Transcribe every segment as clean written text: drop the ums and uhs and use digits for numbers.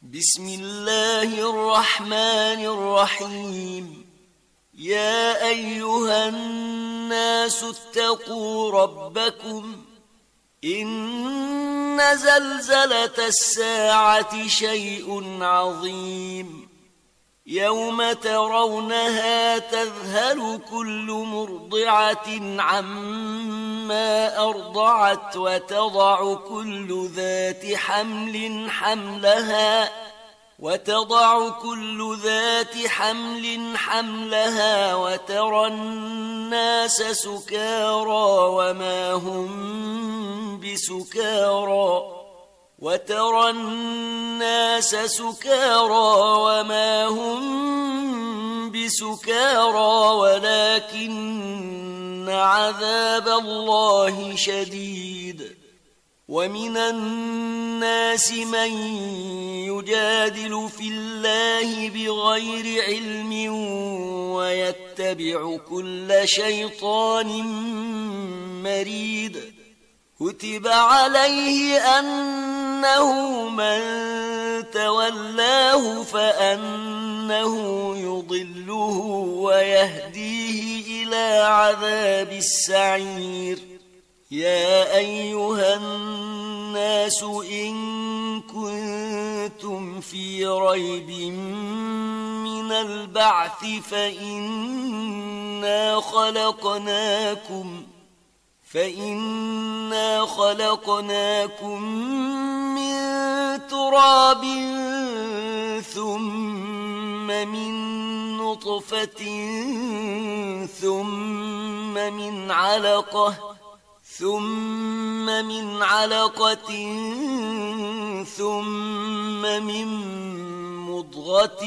بسم الله الرحمن الرحيم. يا أيها الناس اتقوا ربكم إن زلزلة الساعة شيء عظيم يوم ترونها تذهل كل مرضعة عما أرضعت وتضع كل ذات حمل حملها وترى الناس سكارى وما هم بسكارى ولكن عذاب الله شديد. ومن الناس من يجادل في الله بغير علم ويتبع كل شيطان مريد. كتب عليه أنه من تولاه فأنه يضله ويهديه إلى عذاب السعير. يا أيها الناس إن كنتم في ريب من البعث فإنا خلقناكم من تراب ثم من نطفة ثم من علقة ثم من مضغة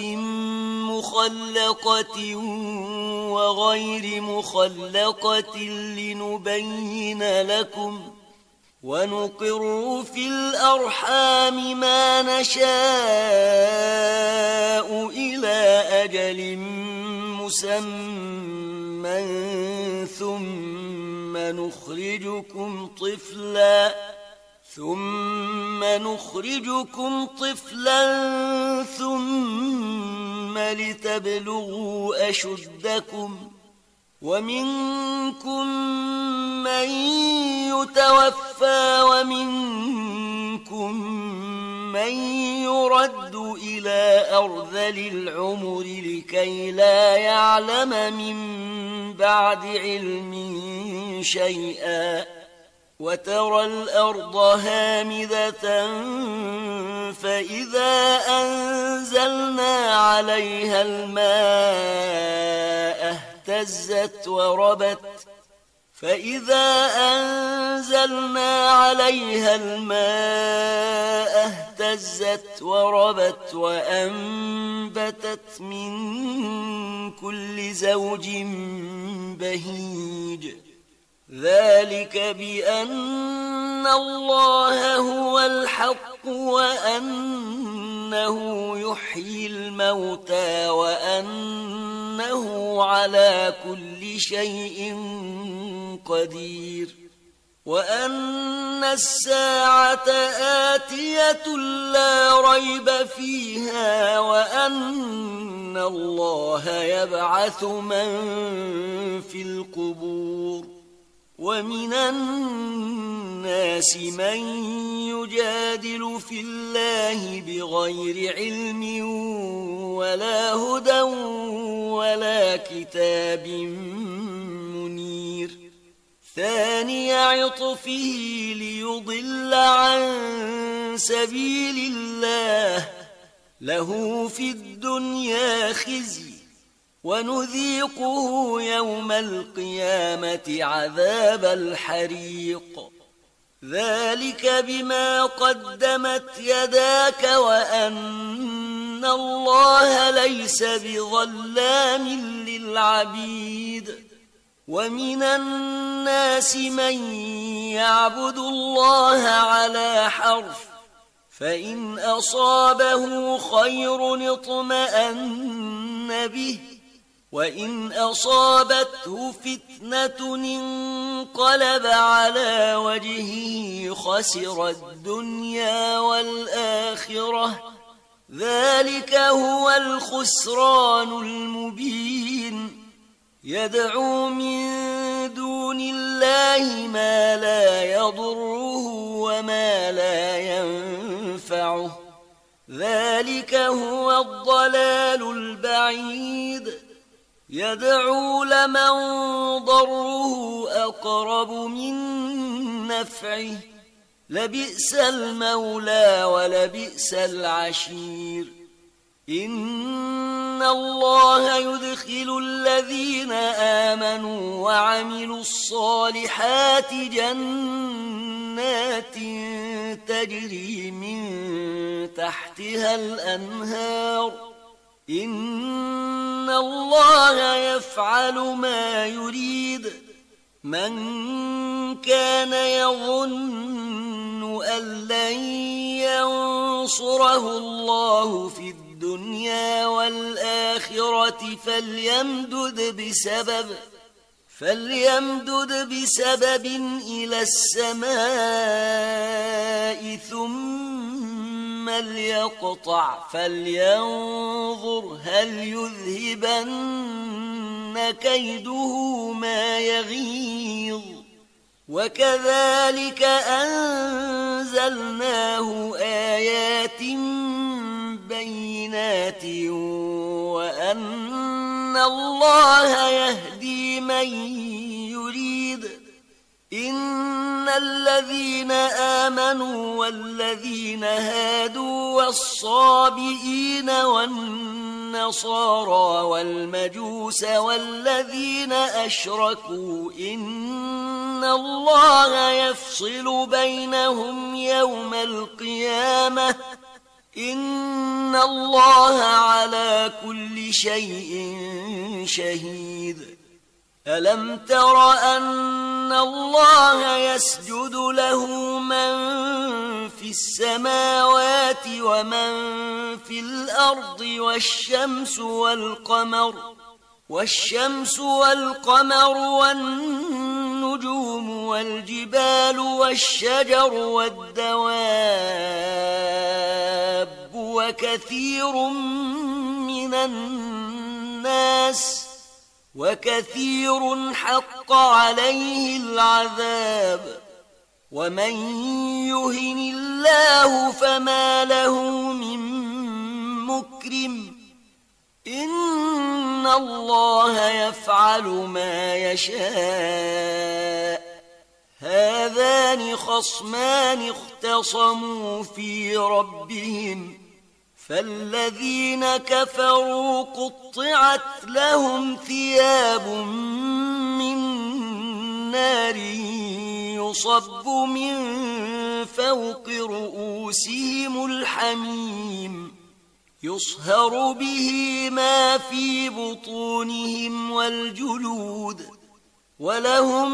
مخلقة وغير مخلقة لنبين لكم ونقر في الأرحام ما نشاء إلى أجل مسمى ثم نخرجكم طفلا ثم لتبلغوا أشدكم. ومنكم من يتوفى ومنكم من يرد إلى أرذل العمر لكي لا يعلم من بعد علم شيئا. وترى الأرض هامدة فإذا أنزلنا عليها الماء اهتزت وربت وأنبتت من كل زوج بهيج. ذلك بأن الله هو الحق وأنه يحيي الموتى وأنه على كل شيء قدير. وأن الساعة آتية لا ريب فيها وأن الله يبعث من في القبور. ومن الناس من يجادل في الله بغير علم ولا هدى ولا كتاب منير. ثاني عطفه ليضل عن سبيل الله له في الدنيا خزي ونذيقه يوم القيامة عذاب الحريق. ذلك بما قدمت يداك وأن الله ليس بظلام للعبيد. ومن الناس من يعبد الله على حرف فإن أصابه خير اطمأن به وإن أصابته فتنة انقلب على وجهه خسر الدنيا والآخرة ذلك هو الخسران المبين يدعو من دون الله ما لا يضره وما لا ينفعه ذلك هو الضلال البعيد يدعو لمن ضره أقرب من نفعه لبئس المولى ولبئس العشير إن الله يدخل الذين آمنوا وعملوا الصالحات جنات تجري من تحتها الأنهار إن الله يفعل ما يريد من كان يظن أن لن ينصره الله في الدنيا والآخرة فليمدد بسبب إلى السماء ثم ليقطع فلينظر هل يذهبن كيده ما يغيظ وكذلك أنزلناه آيات بينات وأن الله يهدي من يريد إن الذين آمنوا والذين هادوا والصابئين والنصارى والمجوس والذين أشركوا إن الله يفصل بينهم يوم القيامة إن الله على كل شيء شهيد ألم تر أن الله يسجد له من في السماوات ومن في الأرض والشمس والقمر والنجوم والجبال والشجر والدواب وكثير حق عليه العذاب ومن يهن الله فما له من مكرم إن الله يفعل ما يشاء هذان خصمان اختصموا في ربهم فالذين كفروا قطعت لهم ثياب من نار يصب من فوق رؤوسهم الحميم يصهر به ما في بطونهم والجلود ولهم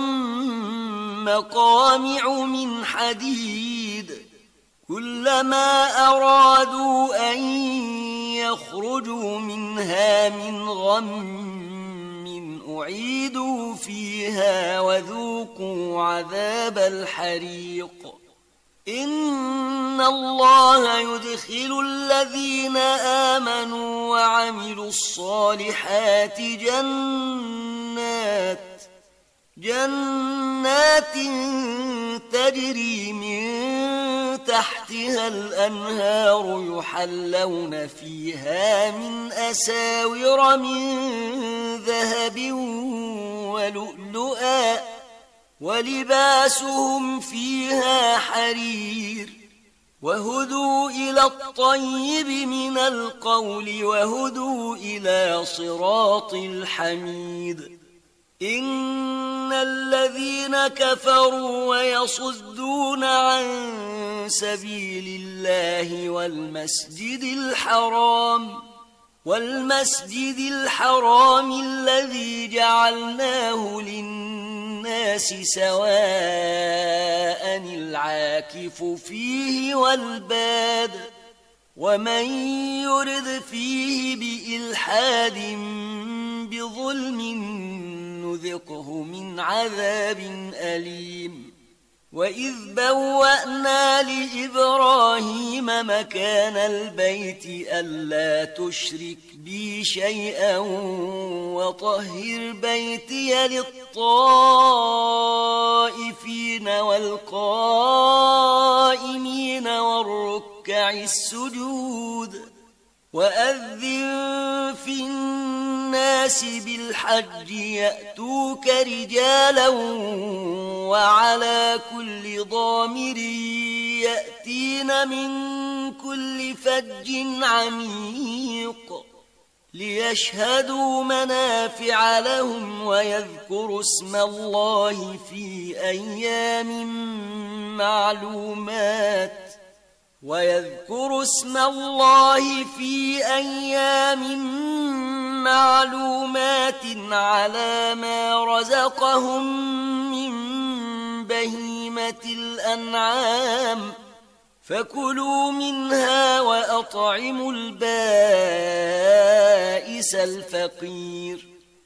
مقامع من حديد كلما أرادوا أن يخرجوا منها من غم أعيدوا فيها وذوقوا عذاب الحريق إن الله يدخل الذين آمنوا وعملوا الصالحات جنات تجري من تحتها الأنهار يحلون فيها من أساور من ذهب ولؤلؤا ولباسهم فيها حرير وهدوا إلى الطيب من القول وهدوا إلى صراط الحميد إن الذين كفروا ويصدون عن سبيل الله والمسجد الحرام الذي جعلناه للناس سواء العاكف فيه والباد ومن يرد فيه بإلحاد بظلم نذقه من عذاب أليم وإذ بوأنا لإبراهيم مكان البيت ألا تشرك بي شيئا وطهر بيتي للطائفين والقائمين والركع السجود وأذن في الناس بالحج يأتوك رجالا وعلى كل ضامر يأتين من كل فج عميق ليشهدوا منافع لهم ويذكروا اسم الله في أيام معلومات على ما رزقهم من بهيمة الأنعام فكلوا منها وأطعموا البائس الفقير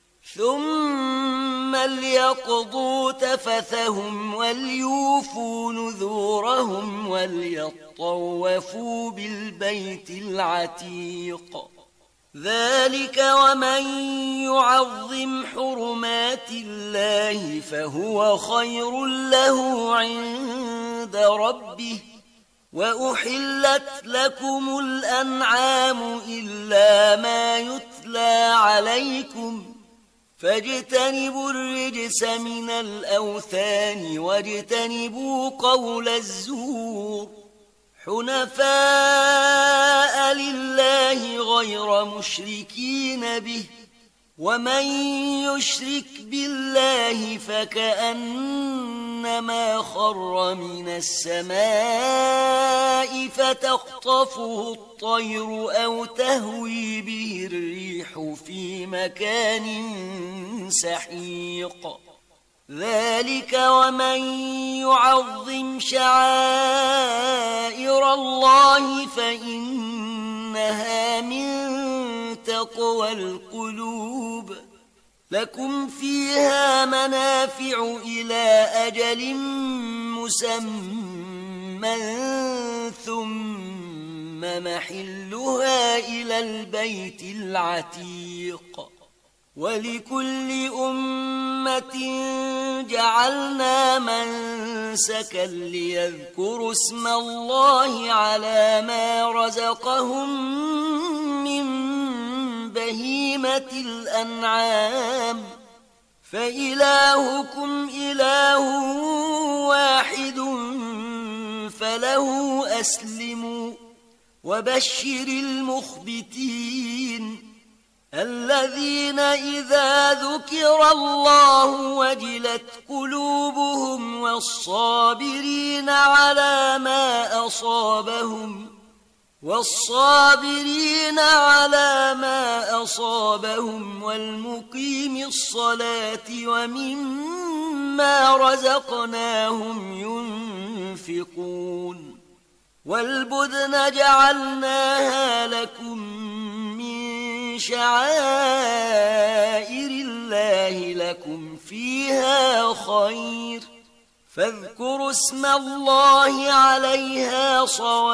ثم ليقضوا تفثهم وليوفوا نذورهم وليطوفوا بالبيت العتيق ذلك ومن يعظم حرمات الله فهو خير له عند ربه وأحلت لكم الأنعام إلا ما يتلى عليكم فاجتنبوا الرجس من الأوثان واجتنبوا قول الزور حنفاء لله غير مشركين به ومن يشرك بالله فكأنما خر من السماء فتخطفه الطير أو تهوي به الريح في مكان سحيق ذلك ومن يعظم شعائر الله فإنها من تقوى القلوب لكم فيها منافع إلى أجل مسمى ثم محلها إلى البيت العتيق ولكل أمة جعلنا منسكا ليذكروا اسم الله على ما رزقهم من بهيمة الأنعام فإلهكم إله واحد فله أسلموا وبشر المخبتين الذين إذا ذكر الله وجلت قلوبهم والصابرين على ما أصابهم والمقيم الصلاة ومما رزقناهم ينفقون والبدن جعلناها لكم من شعائر الله لكم فيها خير فاذكروا اسم الله عليها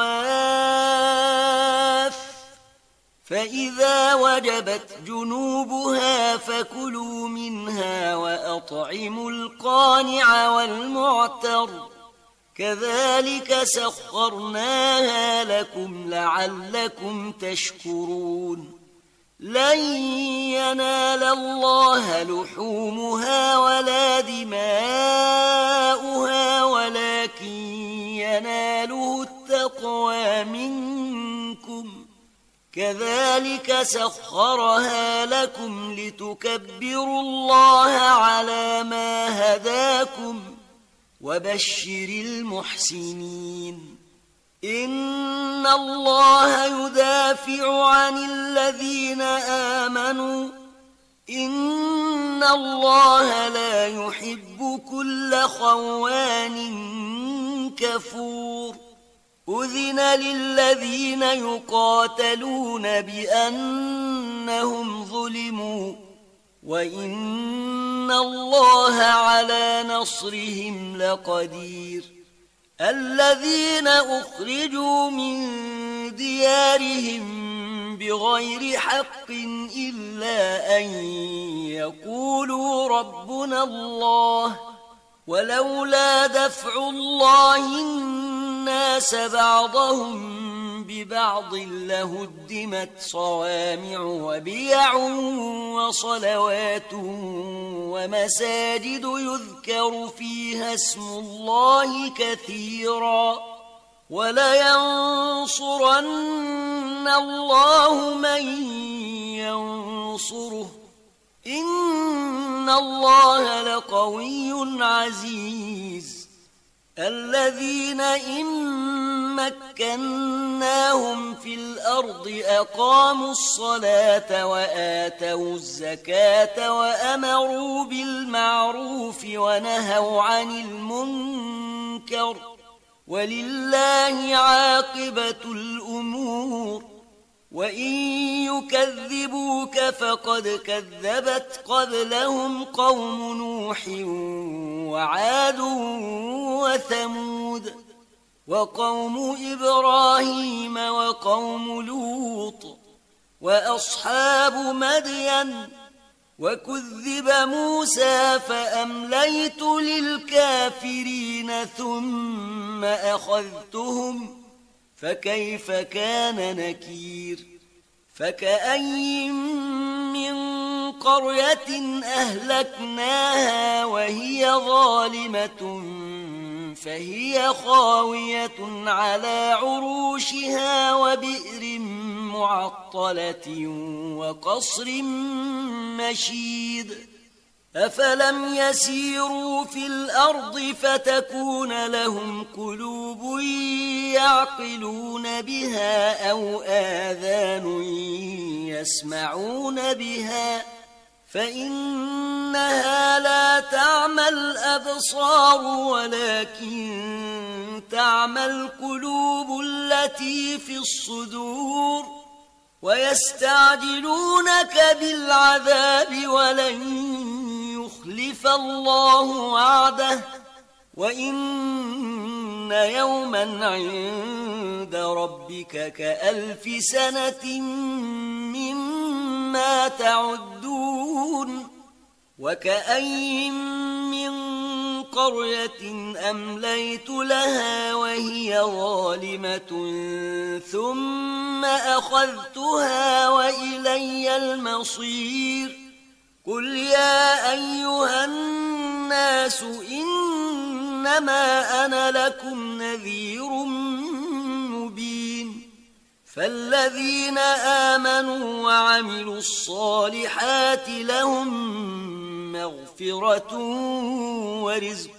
صواف فإذا وجبت جنوبها فكلوا منها وأطعموا القانع والمعتر كذلك سخرناها لكم لعلكم تشكرون لن ينال الله لحومها ولا دماؤها ولكن يناله التقوى منكم كذلك سخرها لكم لتكبروا الله على ما هداكم وبشر المحسنين إن الله يدافع عن الذين آمنوا إن الله لا يحب كل خوان كفور أذن للذين يقاتلون بأنهم ظلموا وإن الله على نصرهم لقدير الذين أخرجوا من ديارهم بغير حق إلا أن يقولوا ربنا الله ولولا دفع الله الناس بعضهم ببعض لهدمت صوامع وبيع وصلوات ومساجد يذكر فيها اسم الله كثيرا ولينصرن الله من ينصره إن الله لقوي عزيز الذين إن مكناهم في الأرض أقاموا الصلاة وآتوا الزكاة وأمروا بالمعروف ونهوا عن المنكر ولله عاقبة الأمور وإن يكذبوك فقد كذبت قبلهم قوم نوح وعاد وثمود وقوم إبراهيم وقوم لوط وأصحاب مدين وكذب موسى فأمليت للكافرين ثم أخذتهم فكيف كان نكير فكأي من قرية أهلكناها وهي ظالمة فهي خاوية على عروشها وبئر معطلة وقصر مشيد أفلم يسيروا في الأرض فتكون لهم قلوب يعقلون بها أو آذان يسمعون بها فإنها لا تعمى الأبصار ولكن تعمى القلوب التي في الصدور ويستعجلونك بالعذاب ولن يخلف الله وعده وإن يوما عند ربك كألف سنة مما تعدون وكأي من قرية أمليت لها وهي ظالمة ثم أخذتها وإلي المصير قل يا أيها الناس إنما أنا لكم نذير مبين فالذين آمنوا وعملوا الصالحات لهم مغفرة ورزق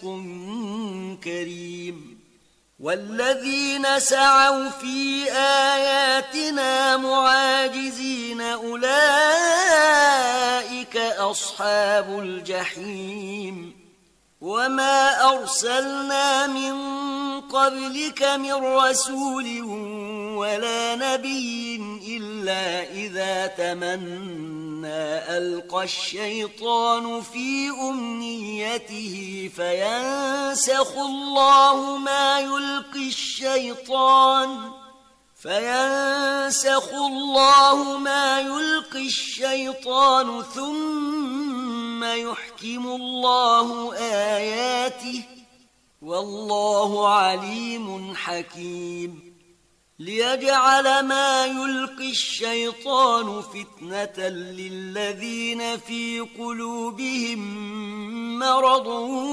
كريم والذين سعوا في آياتنا معاجزين أولئك أصحاب الجحيم وما أرسلنا من قبلك من رسول ولا نبي إلا إذا تمنى ألقى الشيطان في أمنيته فينسخ الله ما يلقي الشيطان ثم يحكم الله آياته والله عليم حكيم ليجعل ما يلقي الشيطان فتنة للذين في قلوبهم مرض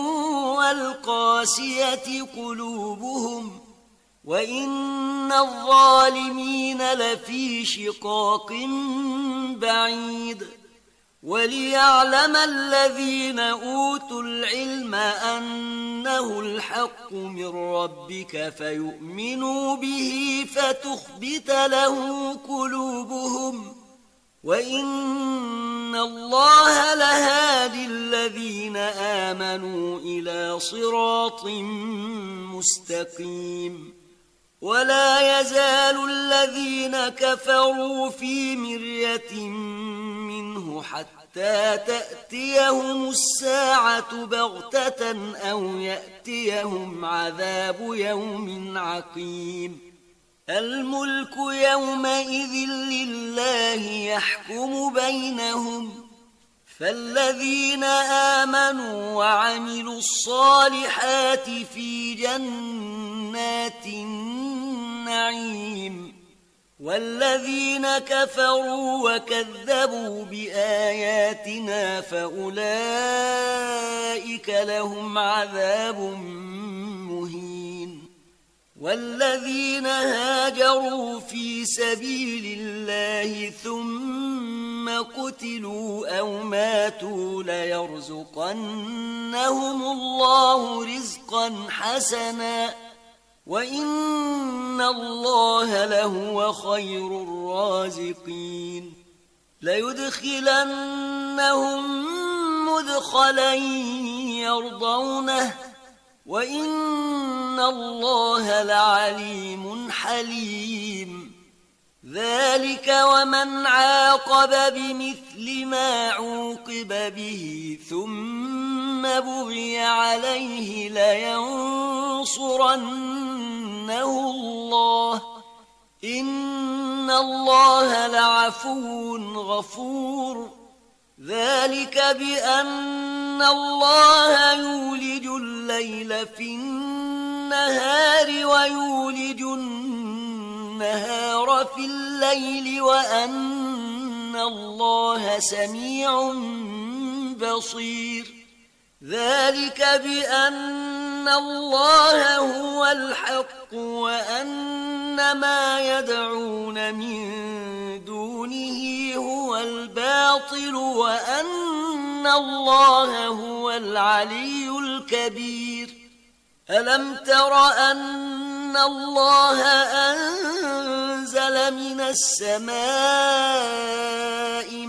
والقاسية قلوبهم وإن الظالمين لفي شقاق بعيد وليعلم الذين أوتوا العلم أنه الحق من ربك فيؤمنوا به فتخبت له قلوبهم وإن الله لهادي الذين آمنوا إلى صراط مستقيم ولا يزال الذين كفروا في مرية منه حتى تأتيهم الساعة بغتة أو يأتيهم عذاب يوم عقيم الملك يومئذ لله يحكم بينهم فالذين آمنوا وعملوا الصالحات في جنات النعيم والذين كفروا وكذبوا بآياتنا فأولئك لهم عذاب مهين والذين هاجروا في سبيل الله ثم قتلوا أو ماتوا ليرزقنهم الله رزقا حسنا وإن الله لهو خير الرازقين ليدخلنهم مدخلا يرضونه وإن الله لعليم حليم ذلك ومن عاقب بمثل ما عوقب به ثم بغي عليه لينصرنه الله إن الله لعفو غفور ذلك بأن الله يولج الليل في النهار ويولج النهار في الليل وأن الله سميع بصير ذلك بأن الله هو الحق وأن ما يدعون من دونه هو الباطل وأن الله هو العلي الكبير ألم تر أن الله أنزل من السماء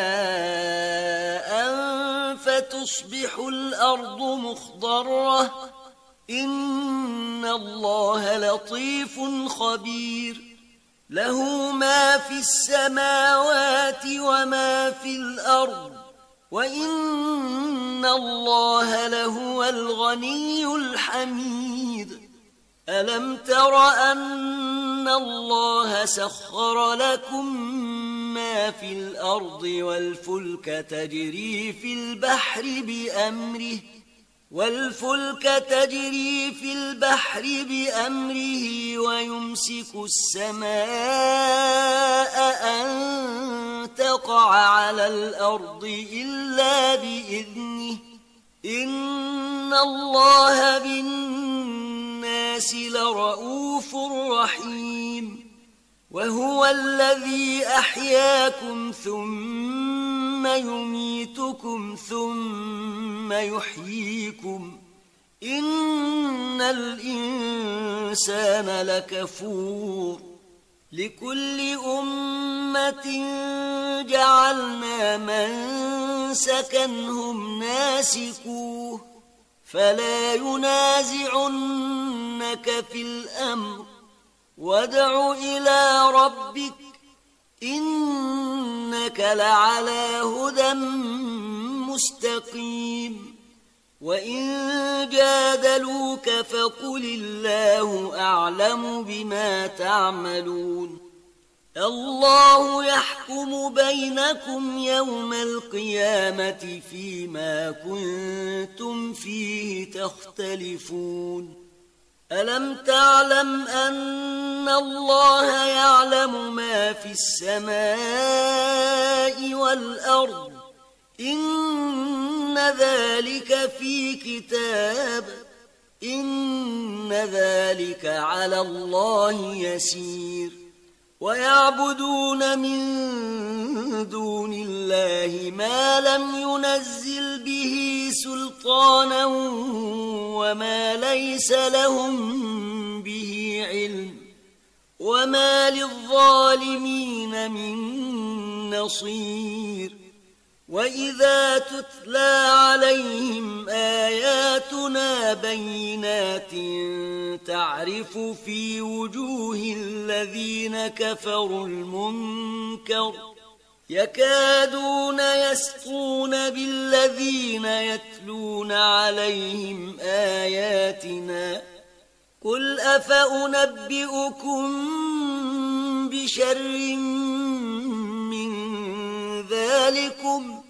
ماء فتصبح الأرض مخضرة إن الله لطيف خبير له ما في السماوات وما في الأرض وإن الله لهو الغني الحميد ألم تر أن الله سخر لكم ما في الأرض والفلك تجري في البحر بأمره ويمسك السماء أن تقع على الأرض إلا بإذنه إن الله بالناس لرؤوف رحيم وهو الذي أحياكم ثم يميتكم ثم يحييكم إن الإنسان لكفور لكل أمة جعلنا منسكا هم ناسكوه فلا ينازعنك في الأمر وادع إلى ربك إنك لعلى هدى مستقيم وإن جادلوك فقل الله أعلم بما تعملون الله يحكم بينكم يوم القيامة فيما كنتم فيه تختلفون ألم تعلم أن الله يعلم ما في السماء والأرض إن ذلك في كتاب إن ذلك على الله يسير ويعبدون من دون الله ما لم ينزل به سلطانا وما ليس لهم به علم وما للظالمين من نصير وإذا تتلى عليهم آياتنا بينات تعرف في وجوه الذين كفروا المنكر يكادون يسطون بالذين يتلون عليهم آياتنا قل أفأنبئكم بشر من ذلكم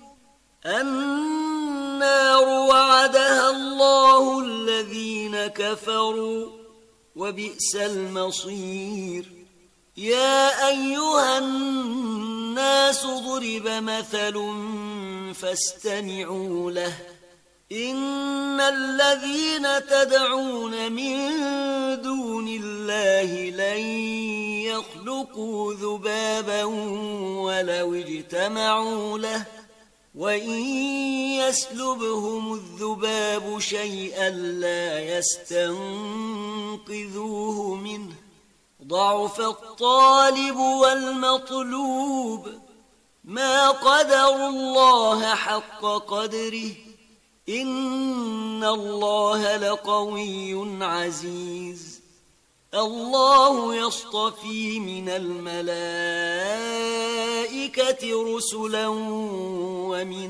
النار وعدها الله الذين كفروا وبئس المصير يا أيها الناس ضرب مثل فاستمعوا له إن الذين تدعون من دون الله لن يخلقوا ذبابا ولو اجتمعوا له وإن يسلبهم الذباب شيئا لا يستنقذوه منه ضعف الطالب والمطلوب ما قدروا الله حق قدره إن الله لقوي عزيز الله يصطفي من الملائكة رسلا ومن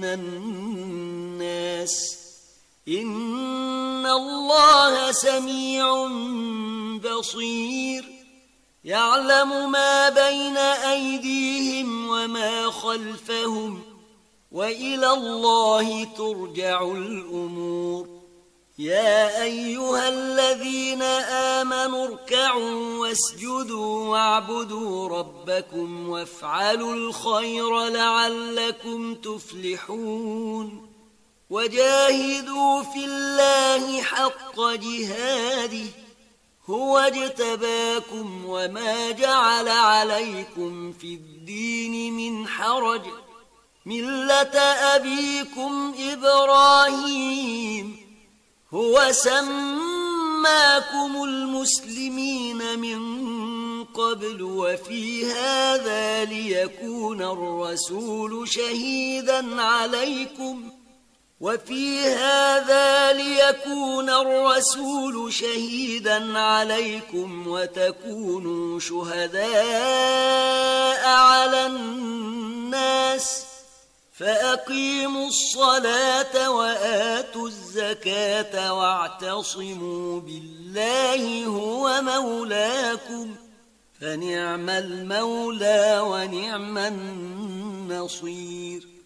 الناس إن الله سميع بصير يعلم ما بين أيديهم وما خلفهم وإلى الله ترجع الأمور يا أيها الذين آمنوا اركعوا واسجدوا واعبدوا ربكم وافعلوا الخير لعلكم تفلحون وجاهدوا في الله حق جهاده هو اجتباكم وما جعل عليكم في الدين من حرج ملة أبيكم إبراهيم هو سماكم المسلمين من قبل وفي هذا ليكون الرسول شهيدا عليكم وتكونوا شهداء على الناس فأقيموا الصلاة وآتوا الزكاة واعتصموا بالله هو مولاكم فنعم المولى ونعم النصير